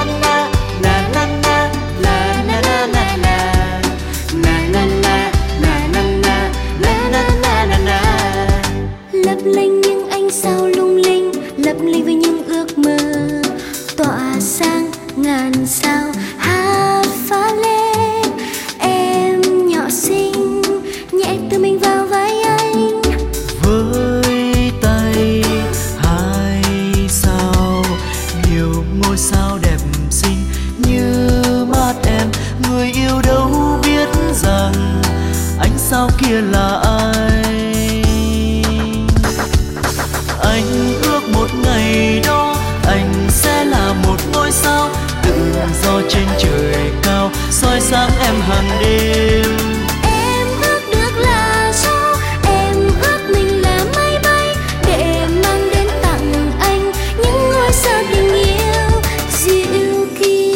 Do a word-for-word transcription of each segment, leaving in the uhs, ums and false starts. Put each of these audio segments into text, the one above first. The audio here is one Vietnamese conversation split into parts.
Lấp lánh những ánh sao lung linh, lấp lánh với những ước mơ, tỏa sáng ngàn sao hát phá lên. Em nhỏ xinh nhẹ từ mình vào vai anh, với tay hai sao, nhiều ngôi sao đẹp xinh như mắt em. Người yêu đâu biết rằng ánh sao kia là ai. Anh ước một ngày đó anh sẽ là một ngôi sao tự do trên trời cao, soi sáng em hàng đêm. em ước được là sao, em ước mình là máy bay để mang đến tặng anh những ngôi sao tình yêu dịu kỳ.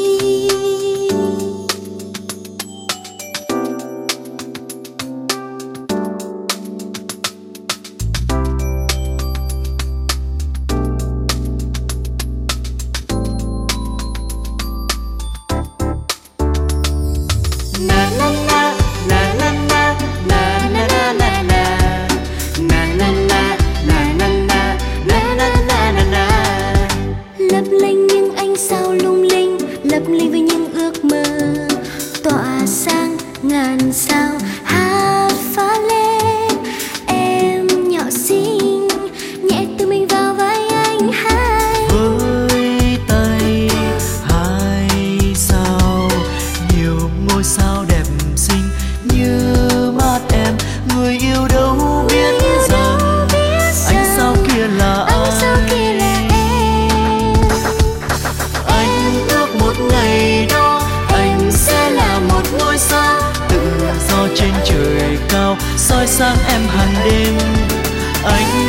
Lấp lánh những ánh sao lung linh, lấp lánh với những ước mơ, tỏa sáng ngàn sao hát phá lên. Em nhỏ xinh nhẹ từ mình vào vai anh hai, Với tay hai sao, nhiều ngôi sao đẹp xinh như mắt em. Người yêu đâu biết rằng ánh sao kia là ánh sao kia ai. là em. Anh ước một ngày đó anh sẽ là một ngôi sao tự do trên trời cao, soi sáng em hàng đêm. Anh